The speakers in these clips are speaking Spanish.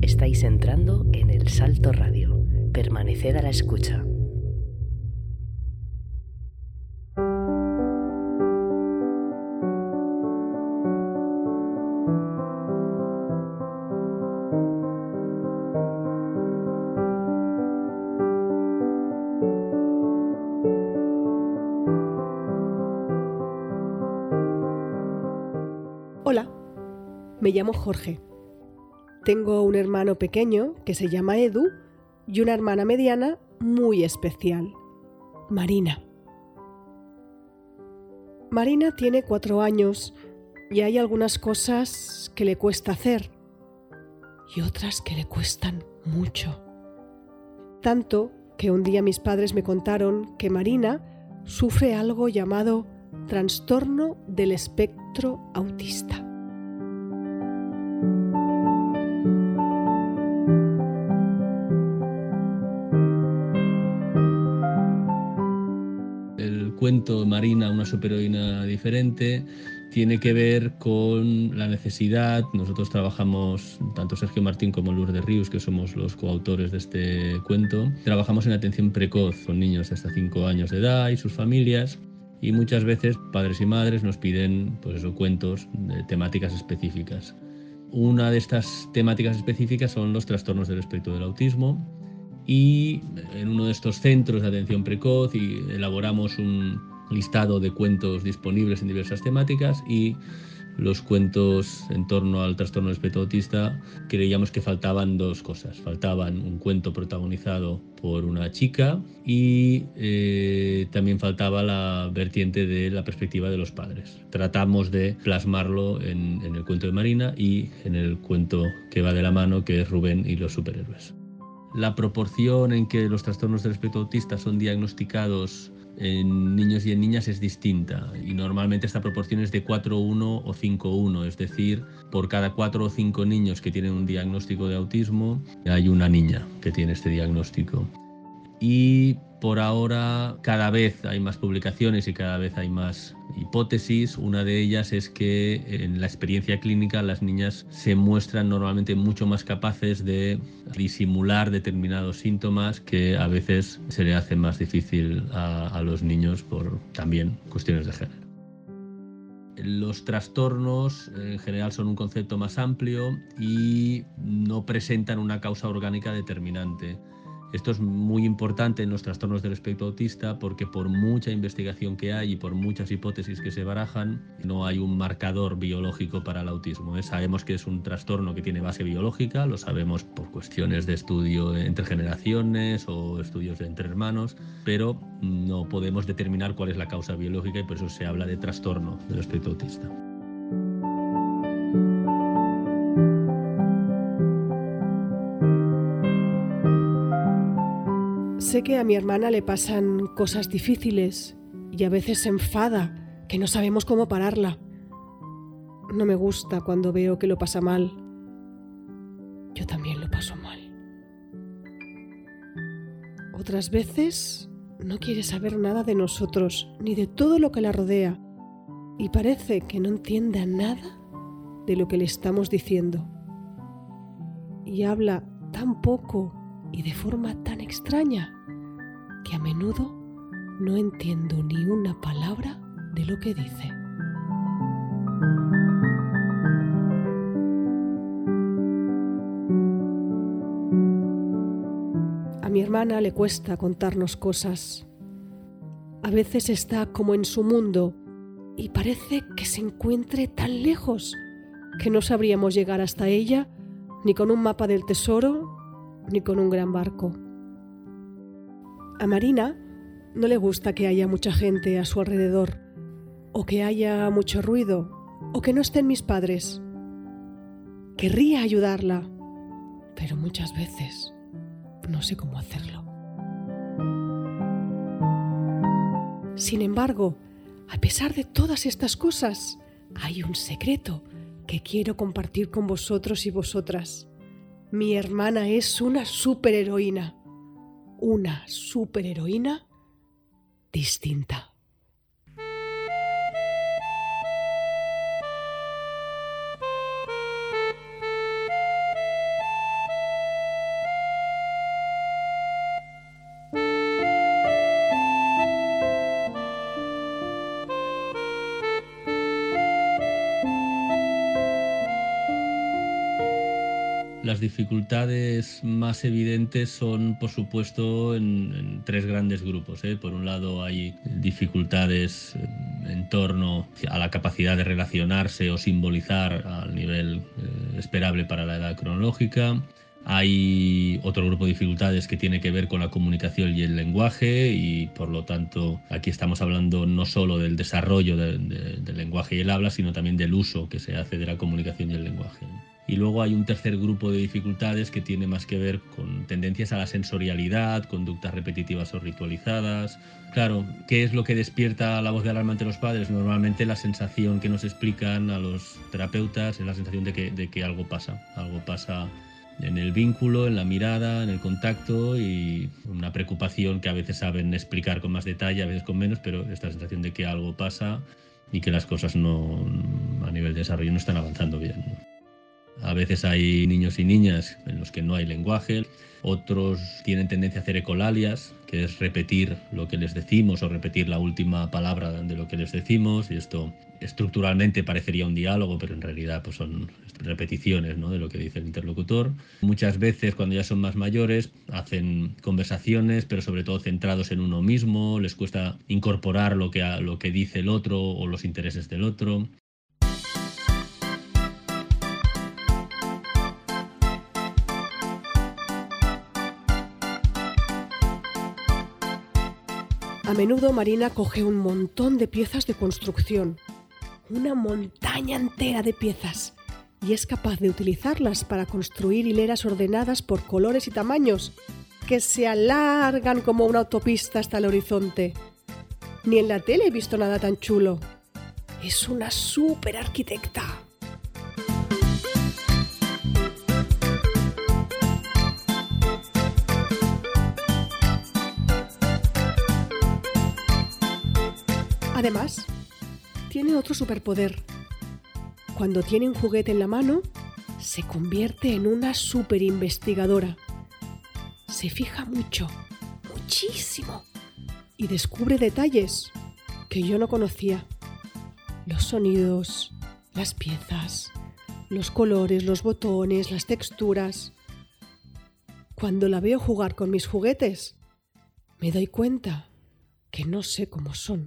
Estáis entrando en El Salto Radio. Permaneced a la escucha. Hola, me llamo Jorge. Tengo un hermano pequeño que se llama Edu y una hermana mediana muy especial, Marina. Marina tiene 4 años y hay algunas cosas que le cuesta hacer y otras que le cuestan mucho. Tanto que un día mis padres me contaron que Marina sufre algo llamado trastorno del espectro autista. El cuento Marina, una superheroína diferente, tiene que ver con la necesidad. Nosotros trabajamos, tanto Sergio Martín como Lourdes Rius, que somos los coautores de este cuento, trabajamos en atención precoz con niños de hasta 5 años de edad y sus familias. Y muchas veces padres y madres nos piden cuentos de temáticas específicas. Una de estas temáticas específicas son los trastornos del espectro del autismo, y en uno de estos centros de atención precoz elaboramos un listado de cuentos disponibles en diversas temáticas, y los cuentos en torno al trastorno del espectro autista creíamos que faltaban 2 cosas. Faltaban un cuento protagonizado por una chica y también faltaba la vertiente de la perspectiva de los padres. Tratamos de plasmarlo en el cuento de Marina y en el cuento que va de la mano, que es Rubén y los superhéroes. La proporción en que los trastornos del espectro autista son diagnosticados en niños y en niñas es distinta, y normalmente esta proporción es de 4:1 o 5:1, es decir, por cada 4 o 5 niños que tienen un diagnóstico de autismo hay una niña que tiene este diagnóstico. Y por ahora cada vez hay más publicaciones y cada vez hay más hipótesis. Una de ellas es que en la experiencia clínica las niñas se muestran normalmente mucho más capaces de disimular determinados síntomas que a veces se le hace más difícil a los niños por también cuestiones de género. Los trastornos en general son un concepto más amplio y no presentan una causa orgánica determinante. Esto es muy importante en los trastornos del espectro autista porque por mucha investigación que hay y por muchas hipótesis que se barajan, no hay un marcador biológico para el autismo. Sabemos que es un trastorno que tiene base biológica, lo sabemos por cuestiones de estudio entre generaciones o estudios entre hermanos, pero no podemos determinar cuál es la causa biológica, y por eso se habla de trastorno del espectro autista. Sé que a mi hermana le pasan cosas difíciles y a veces se enfada, que no sabemos cómo pararla. No me gusta cuando veo que lo pasa mal. Yo también lo paso mal. Otras veces no quiere saber nada de nosotros ni de todo lo que la rodea y parece que no entiende nada de lo que le estamos diciendo. Y habla tan poco y de forma tan extraña que a menudo no entiendo ni una palabra de lo que dice. A mi hermana le cuesta contarnos cosas. A veces está como en su mundo y parece que se encuentre tan lejos que no sabríamos llegar hasta ella ni con un mapa del tesoro ni con un gran barco. A Marina no le gusta que haya mucha gente a su alrededor, o que haya mucho ruido, o que no estén mis padres. Querría ayudarla, pero muchas veces no sé cómo hacerlo. Sin embargo, a pesar de todas estas cosas, hay un secreto que quiero compartir con vosotros y vosotras. Mi hermana es una superheroína. Una superheroína distinta. Las dificultades más evidentes son, por supuesto, en tres grandes grupos. Por un lado, hay dificultades en torno a la capacidad de relacionarse o simbolizar al nivel esperable para la edad cronológica. Hay otro grupo de dificultades que tiene que ver con la comunicación y el lenguaje, y por lo tanto aquí estamos hablando no solo del desarrollo del lenguaje y el habla, sino también del uso que se hace de la comunicación y el lenguaje. Y luego hay un tercer grupo de dificultades que tiene más que ver con tendencias a la sensorialidad, conductas repetitivas o ritualizadas. Claro, ¿qué es lo que despierta la voz de alarma ante los padres? Normalmente la sensación que nos explican a los terapeutas es la sensación de que algo pasa en el vínculo, en la mirada, en el contacto, y una preocupación que a veces saben explicar con más detalle, a veces con menos, pero esta sensación de que algo pasa y que las cosas no, a nivel de desarrollo, no están avanzando bien. A veces hay niños y niñas en los que no hay lenguaje, otros tienen tendencia a hacer ecolalias, que es repetir lo que les decimos o repetir la última palabra de lo que les decimos, y esto estructuralmente parecería un diálogo, pero en realidad pues son repeticiones, ¿no?, de lo que dice el interlocutor. Muchas veces, cuando ya son más mayores, hacen conversaciones, pero sobre todo centrados en uno mismo, les cuesta incorporar lo que dice el otro o los intereses del otro. A menudo Marina coge un montón de piezas de construcción, una montaña entera de piezas, y es capaz de utilizarlas para construir hileras ordenadas por colores y tamaños que se alargan como una autopista hasta el horizonte. Ni en la tele he visto nada tan chulo. Es una súper arquitecta. Además, tiene otro superpoder. Cuando tiene un juguete en la mano, se convierte en una superinvestigadora. Se fija mucho, muchísimo, y descubre detalles que yo no conocía. Los sonidos, las piezas, los colores, los botones, las texturas. Cuando la veo jugar con mis juguetes, me doy cuenta que no sé cómo son.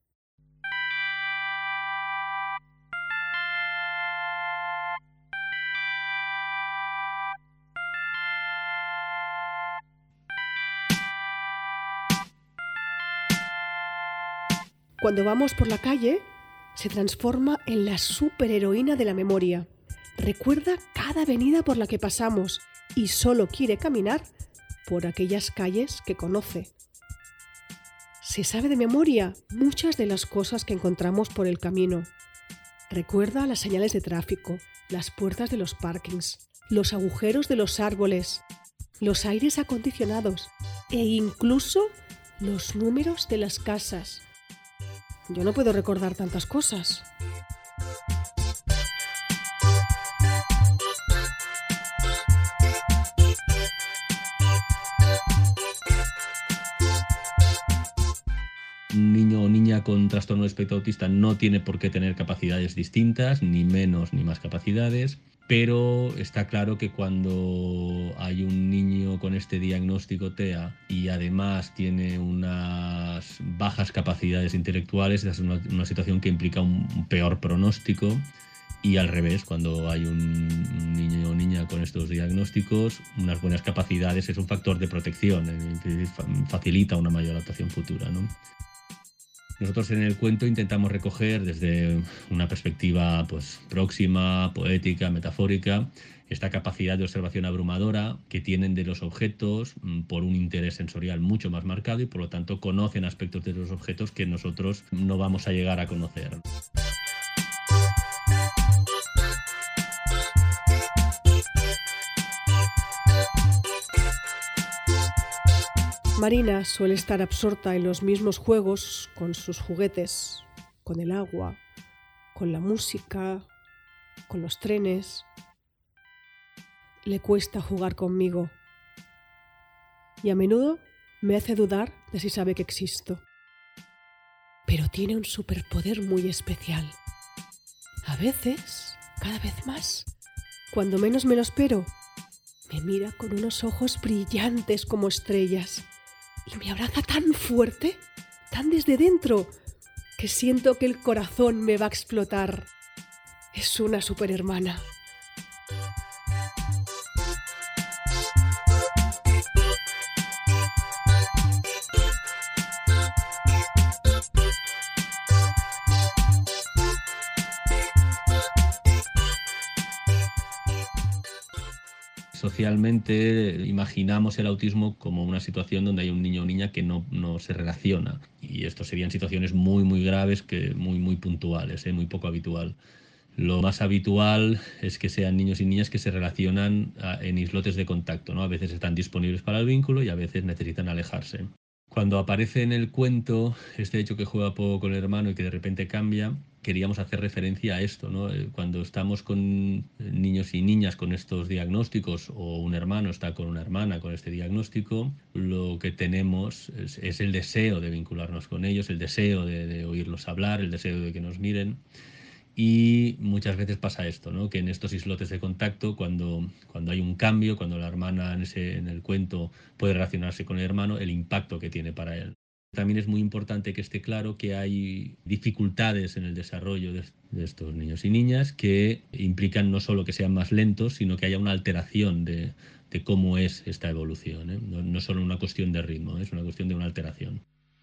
Cuando vamos por la calle, se transforma en la superheroína de la memoria. Recuerda cada avenida por la que pasamos y solo quiere caminar por aquellas calles que conoce. Se sabe de memoria muchas de las cosas que encontramos por el camino. Recuerda las señales de tráfico, las puertas de los parkings, los agujeros de los árboles, los aires acondicionados e incluso los números de las casas. Yo no puedo recordar tantas cosas. Un niño o niña con trastorno de espectro autista no tiene por qué tener capacidades distintas, ni menos ni más capacidades, pero está claro que cuando hay un niño con este diagnóstico TEA y además tiene unas bajas capacidades intelectuales, es una situación que implica un peor pronóstico. Y al revés, cuando hay un niño o niña con estos diagnósticos, unas buenas capacidades es un factor de protección, facilita una mayor adaptación futura, ¿no? Nosotros en el cuento intentamos recoger desde una perspectiva pues, próxima, poética, metafórica, esta capacidad de observación abrumadora que tienen de los objetos por un interés sensorial mucho más marcado y por lo tanto conocen aspectos de los objetos que nosotros no vamos a llegar a conocer. Marina suele estar absorta en los mismos juegos con sus juguetes, con el agua, con la música, con los trenes. Le cuesta jugar conmigo y a menudo me hace dudar de si sabe que existo. Pero tiene un superpoder muy especial. A veces, cada vez más, cuando menos me lo espero, Me mira con unos ojos brillantes como estrellas y me abraza tan fuerte, tan desde dentro, que siento que el corazón me va a explotar. Es una superhermana. Socialmente imaginamos el autismo como una situación donde hay un niño o niña que no se relaciona, y esto serían situaciones muy graves, muy puntuales, muy poco habitual. Lo más habitual es que sean niños y niñas que se relacionan en islotes de contacto, ¿no? A veces están disponibles para el vínculo y a veces necesitan alejarse. Cuando aparece en el cuento este hecho que juega poco con el hermano y que de repente cambia, queríamos hacer referencia a esto, ¿no? Cuando estamos con niños y niñas con estos diagnósticos, o un hermano está con una hermana con este diagnóstico, lo que tenemos es el deseo de vincularnos con ellos, el deseo de oírlos hablar, el deseo de que nos miren. Y muchas veces pasa esto, ¿no? Que en estos islotes de contacto, cuando hay un cambio, cuando la hermana en el cuento puede relacionarse con el hermano, el impacto que tiene para él. También es muy importante que esté claro que hay dificultades en el desarrollo de estos niños y niñas que implican no solo que sean más lentos, sino que haya una alteración de cómo es esta evolución, ¿eh? No es solo una cuestión de ritmo, es una cuestión de una alteración.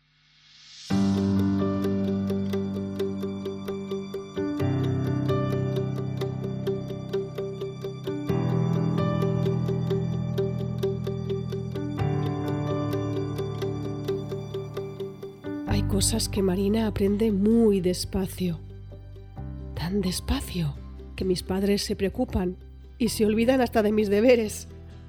Hay cosas que Marina aprende muy despacio. Tan despacio que mis padres se preocupan y se olvidan hasta de mis deberes.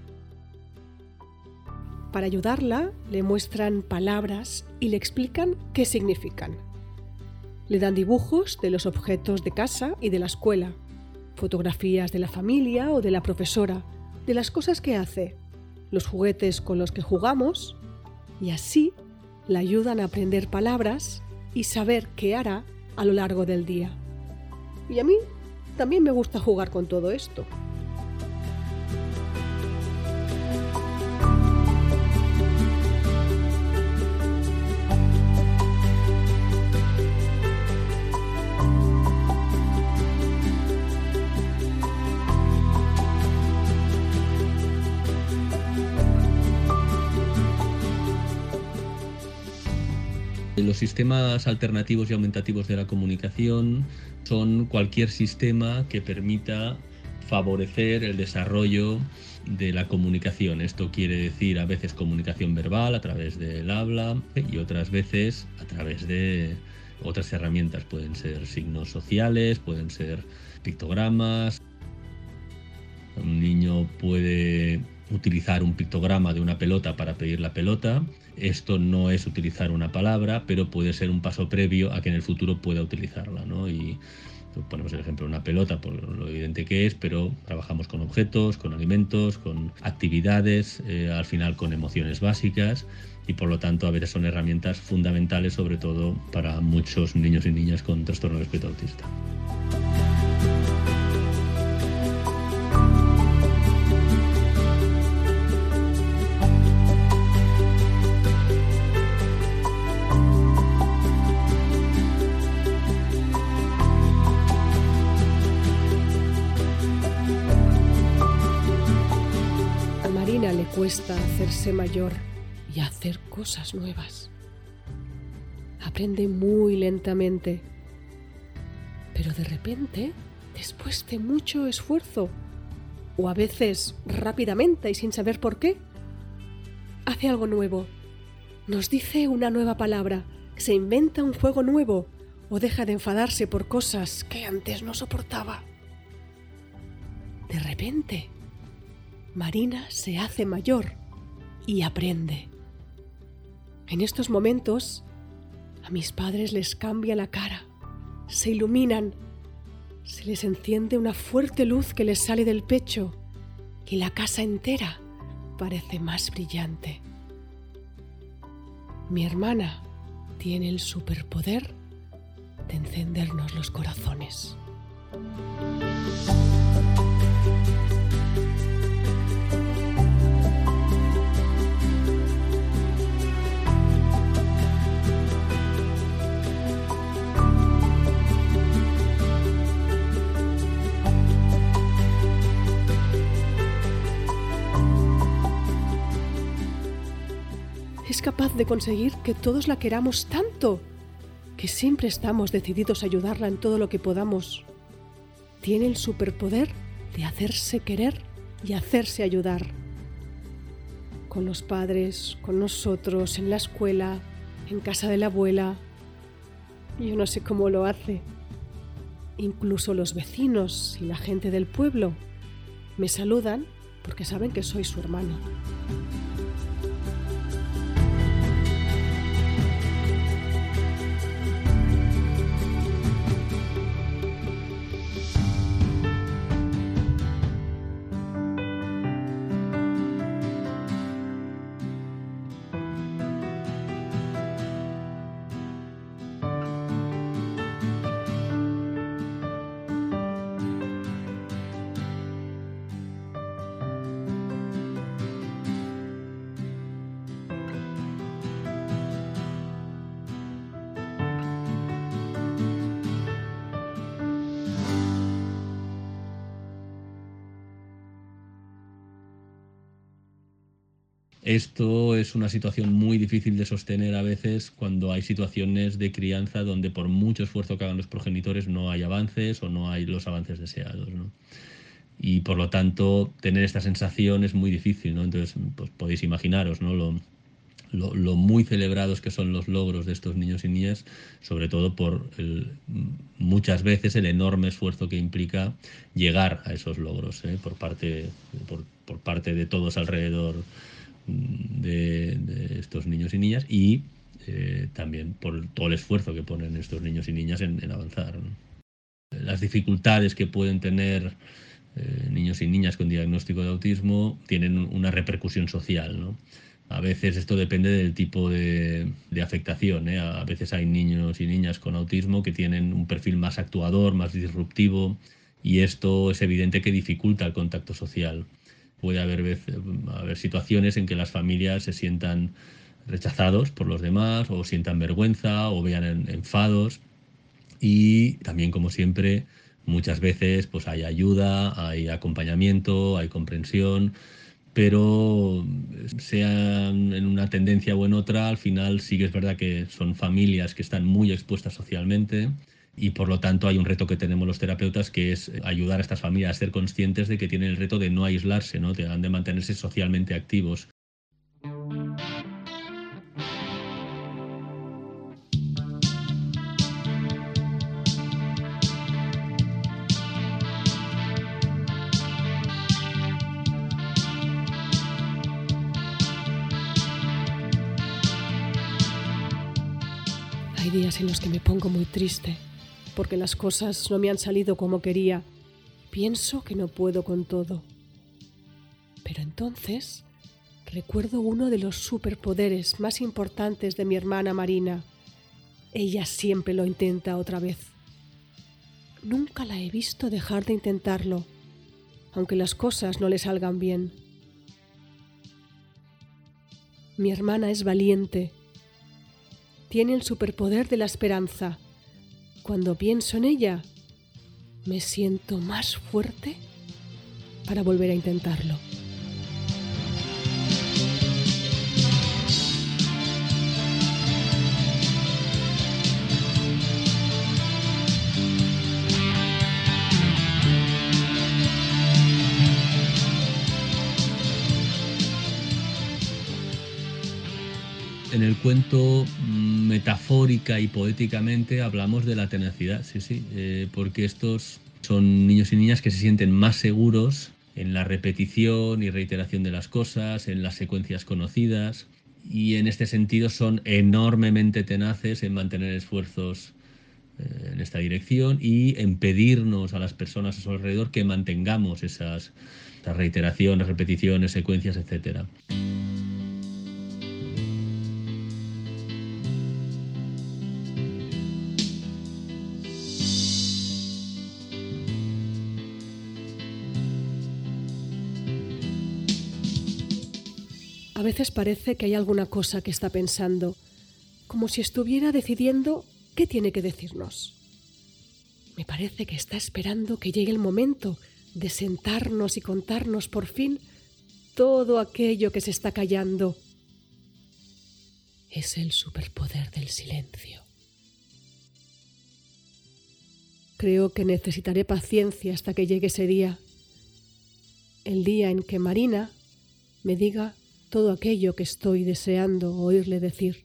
Para ayudarla, le muestran palabras y le explican qué significan. Le dan dibujos de los objetos de casa y de la escuela, fotografías de la familia o de la profesora, de las cosas que hace, los juguetes con los que jugamos, y así la ayudan a aprender palabras y saber qué hará a lo largo del día. Y a mí también me gusta jugar con todo esto. Los sistemas alternativos y aumentativos de la comunicación son cualquier sistema que permita favorecer el desarrollo de la comunicación. Esto quiere decir a veces comunicación verbal a través del habla y otras veces a través de otras herramientas. Pueden ser signos sociales, pueden ser pictogramas. Un niño puede utilizar un pictograma de una pelota para pedir la pelota. Esto no es utilizar una palabra, pero puede ser un paso previo a que en el futuro pueda utilizarla, ¿no? Y ponemos el ejemplo de una pelota por lo evidente que es, pero trabajamos con objetos, con alimentos, con actividades, al final con emociones básicas, y por lo tanto a veces son herramientas fundamentales, sobre todo para muchos niños y niñas con trastorno del espectro autista. Le cuesta hacerse mayor y hacer cosas nuevas. Aprende muy lentamente, pero de repente, después de mucho esfuerzo, o a veces rápidamente y sin saber por qué, hace algo nuevo. Nos dice una nueva palabra, se inventa un juego nuevo o deja de enfadarse por cosas que antes no soportaba. De repente, Marina se hace mayor y aprende. En estos momentos, a mis padres les cambia la cara, se iluminan, se les enciende una fuerte luz que les sale del pecho y la casa entera parece más brillante. Mi hermana tiene el superpoder de encendernos los corazones. capaz de conseguir que todos la queramos tanto, que siempre estamos decididos a ayudarla en todo lo que podamos. Tiene el superpoder de hacerse querer y hacerse ayudar. Con los padres, con nosotros, en la escuela, en casa de la abuela. Yo no sé cómo lo hace. Incluso los vecinos y la gente del pueblo me saludan porque saben que soy su hermano. Esto es una situación muy difícil de sostener a veces cuando hay situaciones de crianza donde por mucho esfuerzo que hagan los progenitores no hay avances o no hay los avances deseados, ¿no? Y por lo tanto tener esta sensación es muy difícil, ¿no? Entonces pues podéis imaginaros, ¿no? Lo muy celebrados que son los logros de estos niños y niñas, sobre todo por muchas veces el enorme esfuerzo que implica llegar a esos logros, por parte de todos alrededor de estos niños y niñas y también por todo el esfuerzo que ponen estos niños y niñas en avanzar, ¿no? Las dificultades que pueden tener niños y niñas con diagnóstico de autismo tienen una repercusión social, ¿no? A veces esto depende del tipo de afectación, ¿eh? A veces hay niños y niñas con autismo que tienen un perfil más actuador, más disruptivo, y esto es evidente que dificulta el contacto social. Puede haber situaciones en que las familias se sientan rechazados por los demás o sientan vergüenza o vean enfados. Y también, como siempre, muchas veces pues hay ayuda, hay acompañamiento, hay comprensión, pero sea en una tendencia o en otra, al final sí que es verdad que son familias que están muy expuestas socialmente y por lo tanto hay un reto que tenemos los terapeutas, que es ayudar a estas familias a ser conscientes de que tienen el reto de no aislarse, ¿no? De mantenerse socialmente activos. Hay días en los que me pongo muy triste porque las cosas no me han salido como quería. Pienso que no puedo con todo. Pero entonces recuerdo uno de los superpoderes más importantes de mi hermana Marina. Ella siempre lo intenta otra vez. Nunca la he visto dejar de intentarlo, aunque las cosas no le salgan bien. Mi hermana es valiente. Tiene el superpoder de la esperanza. Cuando pienso en ella, me siento más fuerte para volver a intentarlo. En el cuento, metafórica y poéticamente, hablamos de la tenacidad, sí, porque estos son niños y niñas que se sienten más seguros en la repetición y reiteración de las cosas, en las secuencias conocidas, y en este sentido son enormemente tenaces en mantener esfuerzos en esta dirección y en pedirnos a las personas a su alrededor que mantengamos esas reiteraciones, repeticiones, secuencias, etcétera. A veces parece que hay alguna cosa que está pensando, como si estuviera decidiendo qué tiene que decirnos. Me parece que está esperando que llegue el momento de sentarnos y contarnos por fin todo aquello que se está callando. es el superpoder del silencio. Creo que necesitaré paciencia hasta que llegue ese día, el día en que Marina me diga todo aquello que estoy deseando oírle decir.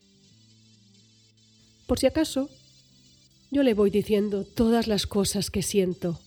Por si acaso, yo le voy diciendo todas las cosas que siento.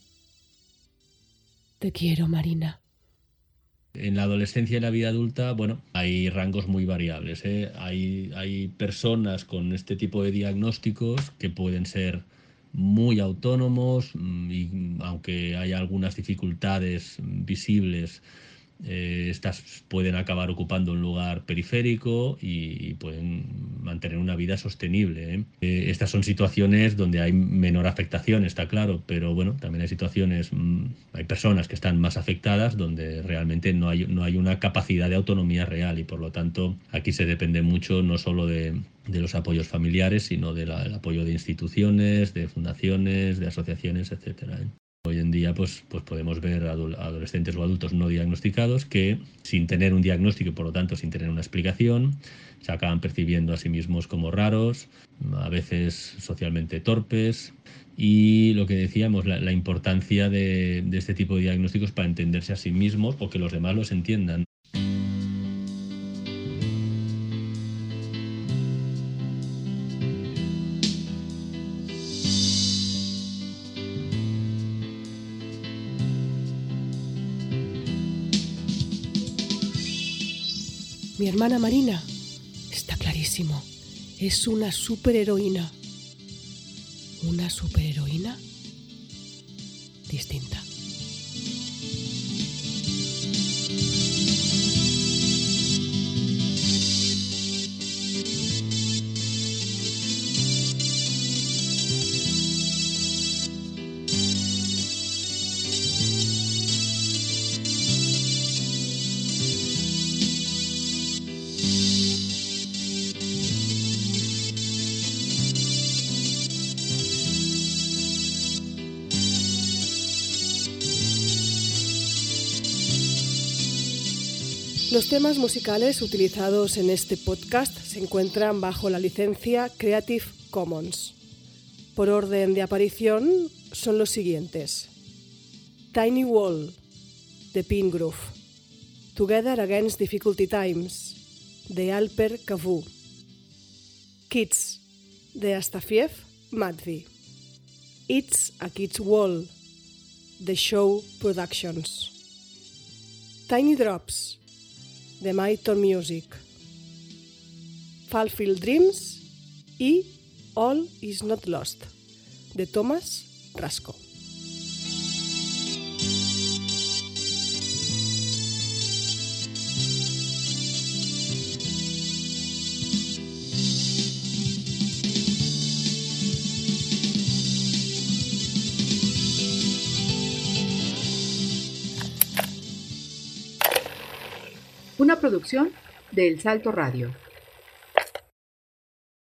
Te quiero, Marina. En la adolescencia y la vida adulta, bueno, hay rangos muy variables, ¿eh? Hay personas con este tipo de diagnósticos que pueden ser muy autónomos y aunque haya algunas dificultades visibles, estas pueden acabar ocupando un lugar periférico y pueden mantener una vida sostenible, ¿eh? Estas son situaciones donde hay menor afectación, está claro, pero bueno, también hay situaciones, hay personas que están más afectadas donde realmente no hay una capacidad de autonomía real y por lo tanto aquí se depende mucho no solo de los apoyos familiares, sino del apoyo de instituciones, de fundaciones, de asociaciones, etcétera, ¿eh? Hoy en día pues podemos ver adolescentes o adultos no diagnosticados que sin tener un diagnóstico y por lo tanto sin tener una explicación se acaban percibiendo a sí mismos como raros, a veces socialmente torpes y lo que decíamos, la importancia de este tipo de diagnósticos para entenderse a sí mismos o que los demás los entiendan. Mi hermana Marina, está clarísimo, es una superheroína. Una superheroína distinta. Los temas musicales utilizados en este podcast se encuentran bajo la licencia Creative Commons. Por orden de aparición son los siguientes: Tiny Wall, de Pingrove; Together Against Difficulty Times, de Alper Cavu; Kids, de Astafiev Matvey; It's a Kids Wall, de Show Productions; Tiny Drops, de My Tone Music; Fulfill Dreams y All is Not Lost, de Thomas Rasko. Una producción de El Salto Radio.